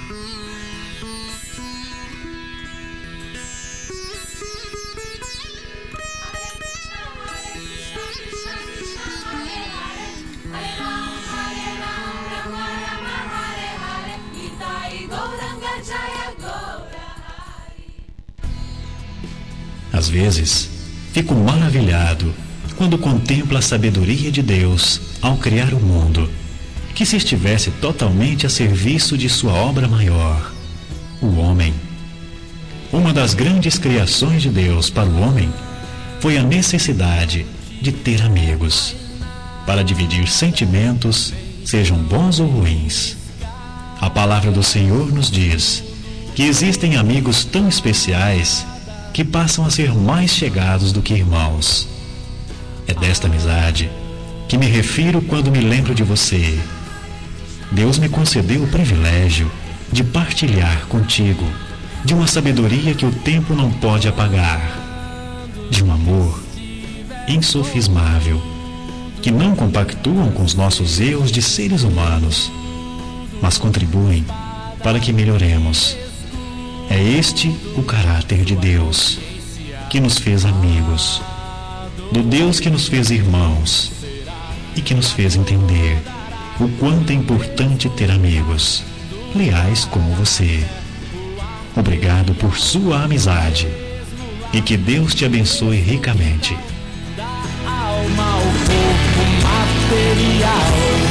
Às vezes, fico maravilhado quando contemplo a sabedoria de Deus ao criar o mundo, que se estivesse totalmente a serviço de sua obra maior, o homem. Uma das grandes criações de Deus para o homem foi a necessidade de ter amigos, para dividir sentimentos, sejam bons ou ruins. A palavra do Senhor nos diz que existem amigos tão especiais que passam a ser mais chegados do que irmãos. É desta amizade que me refiro quando me lembro de você. Deus me concedeu o privilégio de partilhar contigo de uma sabedoria que o tempo não pode apagar, de um amor insofismável, que não compactuam com os nossos erros de seres humanos, mas contribuem para que melhoremos. É este o caráter de Deus, que nos fez amigos, do Deus que nos fez irmãos e que nos fez entender o quanto é importante ter amigos leais como você. Obrigado por sua amizade e que Deus te abençoe ricamente. Da alma ao corpo material.